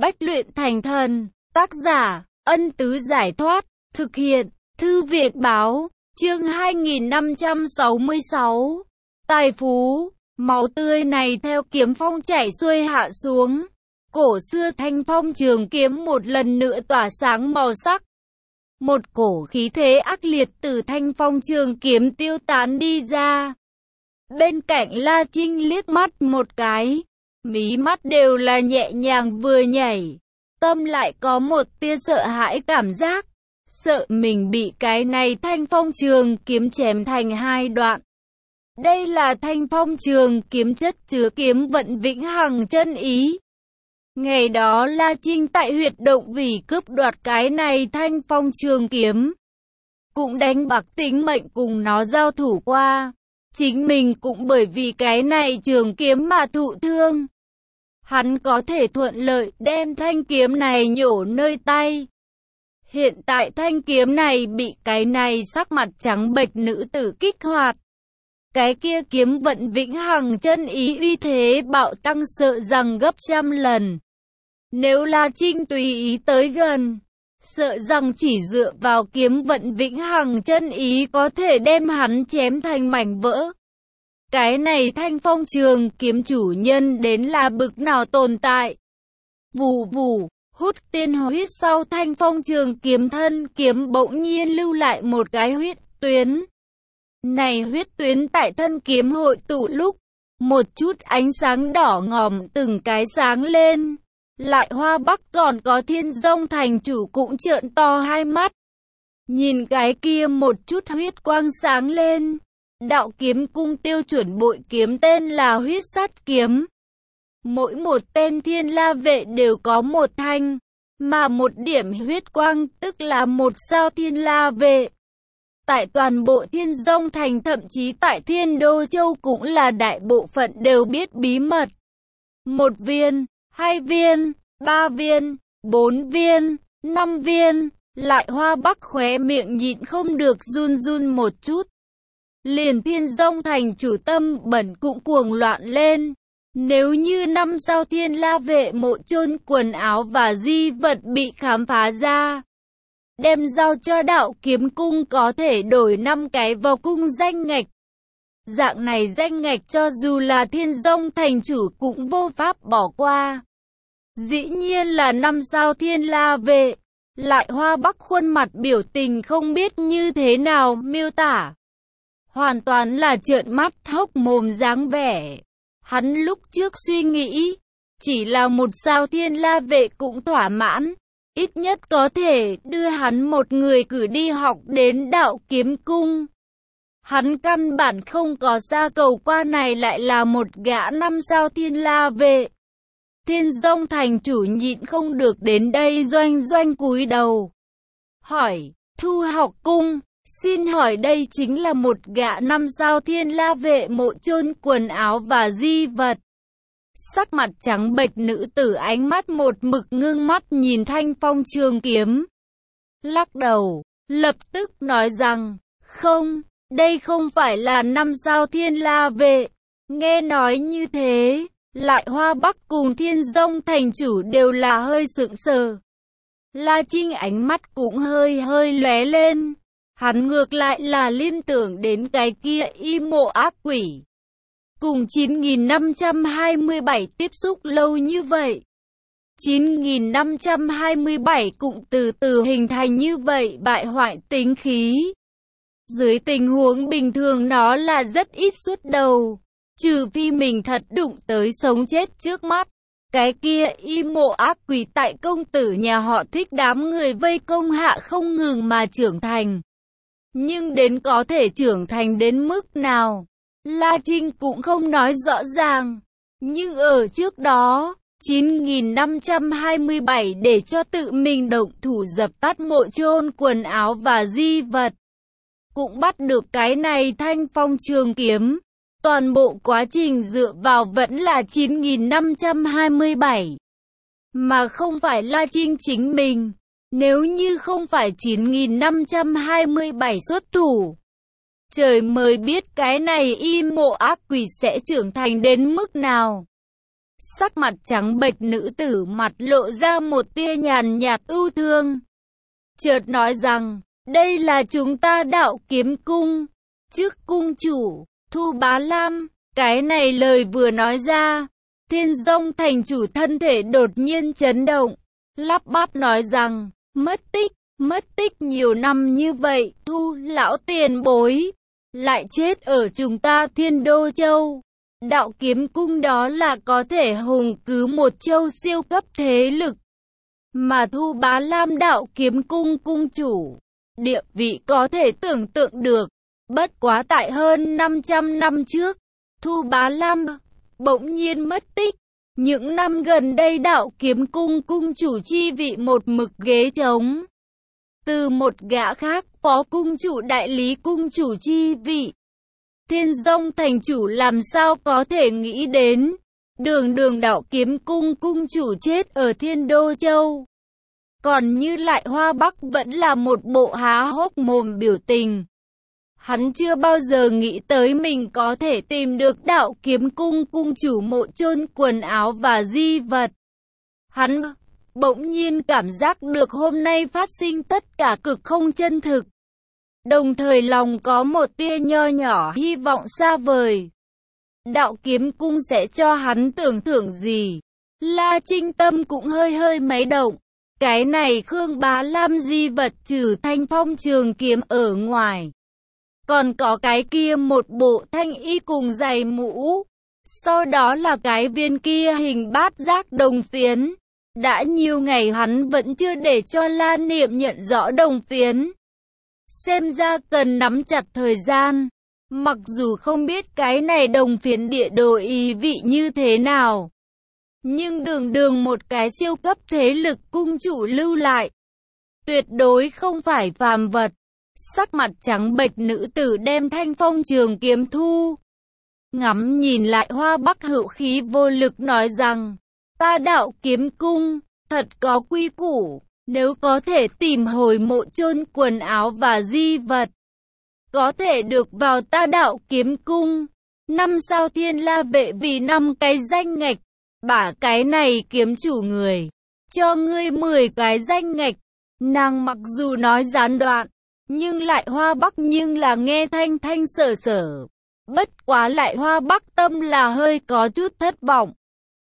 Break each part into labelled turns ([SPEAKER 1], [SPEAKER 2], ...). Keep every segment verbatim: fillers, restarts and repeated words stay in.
[SPEAKER 1] Bách luyện thành thần, tác giả, Ân Tứ Giải Thoát, thực hiện, Thư Việt Báo, chương hai nghìn năm trăm sáu mươi sáu. Tài phú, máu tươi này theo kiếm phong chảy xuôi hạ xuống. Cổ xưa thanh phong trường kiếm một lần nữa tỏa sáng màu sắc. Một cổ khí thế ác liệt từ thanh phong trường kiếm tiêu tán đi ra. Bên cạnh La Trinh liếc mắt một cái, mí mắt đều là nhẹ nhàng vừa nhảy, tâm lại có một tia sợ hãi cảm giác, sợ mình bị cái này thanh phong trường kiếm chém thành hai đoạn. Đây là thanh phong trường kiếm chất chứa kiếm vận vĩnh hằng chân ý. Ngày đó La Trinh tại huyệt động vì cướp đoạt cái này thanh phong trường kiếm, cũng đánh bạc tính mệnh cùng nó giao thủ qua. Chính mình cũng bởi vì cái này trường kiếm mà thụ thương. Hắn có thể thuận lợi đem thanh kiếm này nhổ nơi tay. Hiện tại thanh kiếm này bị cái này sắc mặt trắng bệch nữ tử kích hoạt. Cái kia kiếm vận vĩnh hằng chân ý uy thế bạo tăng sợ rằng gấp trăm lần. Nếu La Trinh tùy ý tới gần, sợ rằng chỉ dựa vào kiếm vận vĩnh hằng chân ý có thể đem hắn chém thành mảnh vỡ. Cái này thanh phong trường kiếm chủ nhân đến là bực nào tồn tại. Vù vù, hút tiên huyết sau thanh phong trường kiếm thân kiếm bỗng nhiên lưu lại một cái huyết tuyến. Này huyết tuyến tại thân kiếm hội tụ lúc, một chút ánh sáng đỏ ngòm từng cái sáng lên. Lại Hoa Bắc còn có Thiên Dông thành chủ cũng trợn to hai mắt. Nhìn cái kia một chút huyết quang sáng lên. Đạo kiếm cung tiêu chuẩn bội kiếm tên là huyết sát kiếm. Mỗi một tên thiên la vệ đều có một thanh, mà một điểm huyết quang tức là một sao thiên la vệ. Tại toàn bộ Thiên Dông thành thậm chí tại Thiên Đô Châu cũng là đại bộ phận đều biết bí mật. Một viên, hai viên, ba viên, bốn viên, năm viên, Lại Hoa Bắc khóe miệng nhịn không được run run một chút. Liền Thiên Dông thành chủ tâm bẩn cũng cuồng loạn lên. Nếu như năm sao thiên la vệ mộ chôn quần áo và di vật bị khám phá ra, đem giao cho đạo kiếm cung có thể đổi năm cái vào cung danh ngạch. Dạng này danh ngạch cho dù là Thiên Dông thành chủ cũng vô pháp bỏ qua. Dĩ nhiên là năm sao thiên la vệ. Lại Hoa Bắc khuôn mặt biểu tình không biết như thế nào miêu tả. Hoàn toàn là trợn mắt hốc mồm dáng vẻ. Hắn lúc trước suy nghĩ, chỉ là một sao thiên la vệ cũng thỏa mãn. Ít nhất có thể đưa hắn một người cử đi học đến đạo kiếm cung. Hắn căn bản không có xa cầu qua này lại là một gã năm sao thiên la vệ. Thiên Dông thành chủ nhịn không được đến đây doanh doanh cúi đầu. Hỏi, Thu Học cung, xin hỏi đây chính là một gã năm sao thiên la vệ mộ chôn quần áo và di vật. Sắc mặt trắng bệch nữ tử ánh mắt một mực ngưng mắt nhìn thanh phong trường kiếm. Lắc đầu, lập tức nói rằng, không, đây không phải là năm sao thiên la vệ. Nghe nói như thế, Lại Hoa Bắc cùng Thiên Dông thành chủ đều là hơi sững sờ. La Trinh ánh mắt cũng hơi hơi lóe lên. Hắn ngược lại là liên tưởng đến cái kia y mộ ác quỷ. Cùng chín nghìn năm trăm hai mươi bảy tiếp xúc lâu như vậy. chín nghìn năm trăm hai mươi bảy cũng từ từ hình thành như vậy bại hoại tính khí. Dưới tình huống bình thường nó là rất ít suốt đầu. Trừ phi mình thật đụng tới sống chết trước mắt. Cái kia y mộ ác quỷ tại công tử nhà họ Thích đám người vây công hạ không ngừng mà trưởng thành. Nhưng đến có thể trưởng thành đến mức nào, La Trinh cũng không nói rõ ràng. Nhưng ở trước đó, chín nghìn năm trăm hai mươi bảy để cho tự mình động thủ dập tắt mộ chôn quần áo và di vật. Cũng bắt được cái này thanh phong trường kiếm. Toàn bộ quá trình dựa vào vẫn là chín nghìn năm trăm hai mươi bảy. Mà không phải La Trinh chính mình. Nếu như không phải chín nghìn năm trăm hai mươi bảy xuất thủ, trời mới biết cái này y mộ ác quỷ sẽ trưởng thành đến mức nào. Sắc mặt trắng bệch, nữ tử mặt lộ ra một tia nhàn nhạt ưu thương. Chợt nói rằng, đây là chúng ta Đạo Kiếm Cung, trước cung chủ, Thu Bá Lam. Cái này lời vừa nói ra, Thiên Dông thành chủ thân thể đột nhiên chấn động, lắp bắp nói rằng, mất tích, mất tích nhiều năm như vậy, Thu lão tiền bối, lại chết ở chúng ta Thiên Đô Châu. Đạo Kiếm Cung đó là có thể hùng cứ một châu siêu cấp thế lực. Mà Thu Bá Lam Đạo Kiếm Cung cung chủ, địa vị có thể tưởng tượng được. Bất quá tại hơn năm trăm năm trước, Thu Bá Lam bỗng nhiên mất tích. Những năm gần đây Đạo Kiếm Cung cung chủ chi vị một mực ghế trống. Từ một gã khác phó cung chủ đại lý cung chủ chi vị. Thiên Dông thành chủ làm sao có thể nghĩ đến, đường đường Đạo Kiếm Cung cung chủ chết ở Thiên Đô Châu. Còn Như Lại Hoa Bắc vẫn là một bộ há hốc mồm biểu tình. Hắn chưa bao giờ nghĩ tới mình có thể tìm được Đạo Kiếm Cung cung chủ mộ chôn quần áo và di vật. Hắn bỗng nhiên cảm giác được hôm nay phát sinh tất cả cực không chân thực. Đồng thời lòng có một tia nho nhỏ hy vọng xa vời. Đạo Kiếm Cung sẽ cho hắn tưởng thưởng gì? La Trinh tâm cũng hơi hơi máy động. Cái này Khương Bá Lam di vật trừ thanh phong trường kiếm ở ngoài. Còn có cái kia một bộ thanh y cùng giày mũ. Sau đó là cái viên kia hình bát giác đồng phiến. Đã nhiều ngày hắn vẫn chưa để cho La Niệm nhận rõ đồng phiến. Xem ra cần nắm chặt thời gian. Mặc dù không biết cái này đồng phiến địa đồ ý vị như thế nào. Nhưng đường đường một cái siêu cấp thế lực cung chủ lưu lại. Tuyệt đối không phải phàm vật. Sắc mặt trắng bệch nữ tử đem thanh phong trường kiếm thu. Ngắm nhìn lại Hoa Bắc hữu khí vô lực nói rằng, ta Đạo Kiếm Cung, thật có quy củ, nếu có thể tìm hồi mộ chôn quần áo và di vật, có thể được vào ta Đạo Kiếm Cung. Năm sao Thiên La vệ vì năm cái danh ngạch, bả cái này kiếm chủ người, cho ngươi mười cái danh ngạch. Nàng mặc dù nói gián đoạn, nhưng Lại Hoa Bắc nhưng là nghe thanh thanh sở sở. Bất quá Lại Hoa Bắc tâm là hơi có chút thất vọng.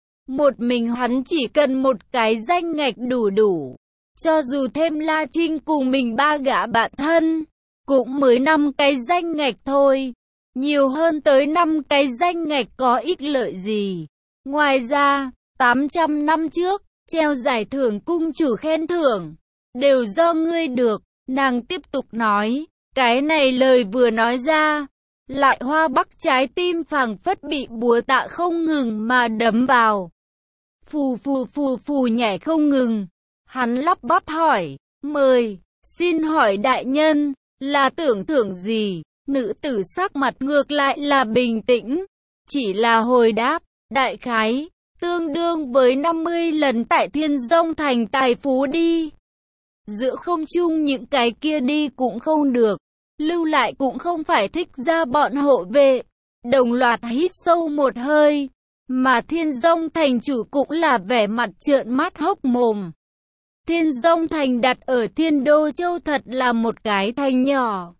[SPEAKER 1] Một mình hắn chỉ cần một cái danh ngạch đủ đủ. Cho dù thêm La Trinh cùng mình ba gã bạn thân, cũng mới năm cái danh ngạch thôi. Nhiều hơn tới năm cái danh ngạch có ích lợi gì. Ngoài ra, tám trăm năm trước, treo giải thưởng cung chủ khen thưởng, đều do ngươi được. Nàng tiếp tục nói, cái này lời vừa nói ra, Lại Hoa Bắc trái tim phảng phất bị búa tạ không ngừng mà đấm vào. Phù phù phù phù nhảy không ngừng. Hắn lắp bắp hỏi, mời, xin hỏi đại nhân, là tưởng thưởng gì? Nữ tử sắc mặt ngược lại là bình tĩnh, chỉ là hồi đáp, đại khái, tương đương với năm mươi lần tại Thiên Dông thành tài phú đi. Giữa không chung những cái kia đi cũng không được, lưu lại cũng không phải thích ra bọn hộ vệ. Đồng loạt hít sâu một hơi, mà Thiên Dông thành chủ cũng là vẻ mặt trợn mắt hốc mồm. Thiên Dông thành đặt ở Thiên Đô Châu thật là một cái thành nhỏ.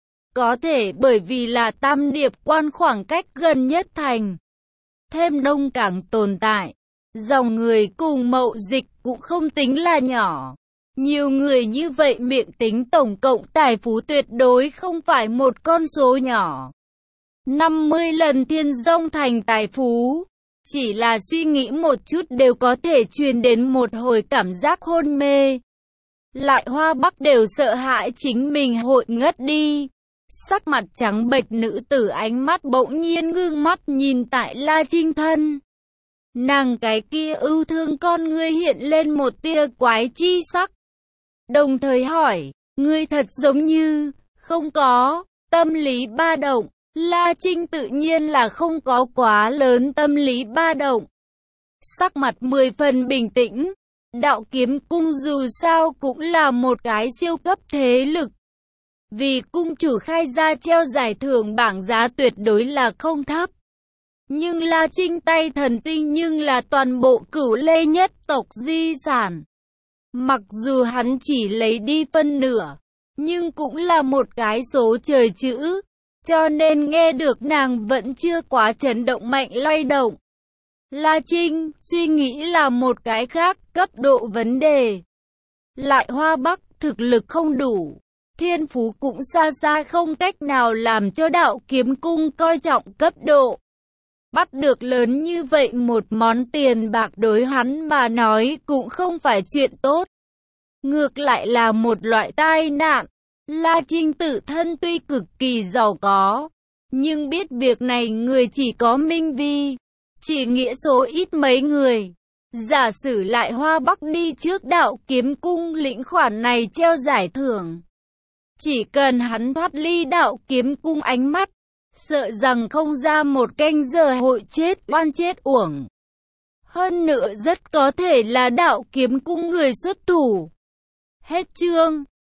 [SPEAKER 1] Có thể bởi vì là Tam Điệp Quan khoảng cách gần nhất thành. Thêm Đông Cảng tồn tại, dòng người cùng mậu dịch cũng không tính là nhỏ. Nhiều người như vậy miệng tính tổng cộng tài phú tuyệt đối không phải một con số nhỏ. năm mươi lần Thiên Dông thành tài phú, chỉ là suy nghĩ một chút đều có thể truyền đến một hồi cảm giác hôn mê. Lại Hoa Bắc đều sợ hãi chính mình hội ngất đi. Sắc mặt trắng bệch nữ tử ánh mắt bỗng nhiên ngưng mắt nhìn tại La Trinh thân. Nàng cái kia ưu thương con ngươi hiện lên một tia quái chi sắc. Đồng thời hỏi, ngươi thật giống như, không có, tâm lý ba động. La Trinh tự nhiên là không có quá lớn tâm lý ba động. Sắc mặt mười phần bình tĩnh, Đạo Kiếm Cung dù sao cũng là một cái siêu cấp thế lực. Vì cung chủ khai ra treo giải thưởng bảng giá tuyệt đối là không thấp. Nhưng La Trinh tay thần tinh nhưng là toàn bộ Cửu Lê nhất tộc di sản. Mặc dù hắn chỉ lấy đi phân nửa, nhưng cũng là một cái số trời chữ, cho nên nghe được nàng vẫn chưa quá chấn động mạnh lay động. La Trinh suy nghĩ là một cái khác cấp độ vấn đề. Lại Hoa Bắc thực lực không đủ, thiên phú cũng xa xa không cách nào làm cho Đạo Kiếm Cung coi trọng cấp độ. Bắt được lớn như vậy một món tiền bạc đối hắn mà nói cũng không phải chuyện tốt. Ngược lại là một loại tai nạn. La Trinh tự thân tuy cực kỳ giàu có, nhưng biết việc này người chỉ có Minh Vi, chỉ nghĩa số ít mấy người. Giả sử lại Hoa Bắc đi trước Đạo Kiếm Cung lĩnh khoản này treo giải thưởng. Chỉ cần hắn thoát ly Đạo Kiếm Cung ánh mắt, sợ rằng không ra một canh giờ hội chết oan chết uổng. Hơn nữa rất có thể là Đạo Kiếm Cung người xuất thủ. Hết chương.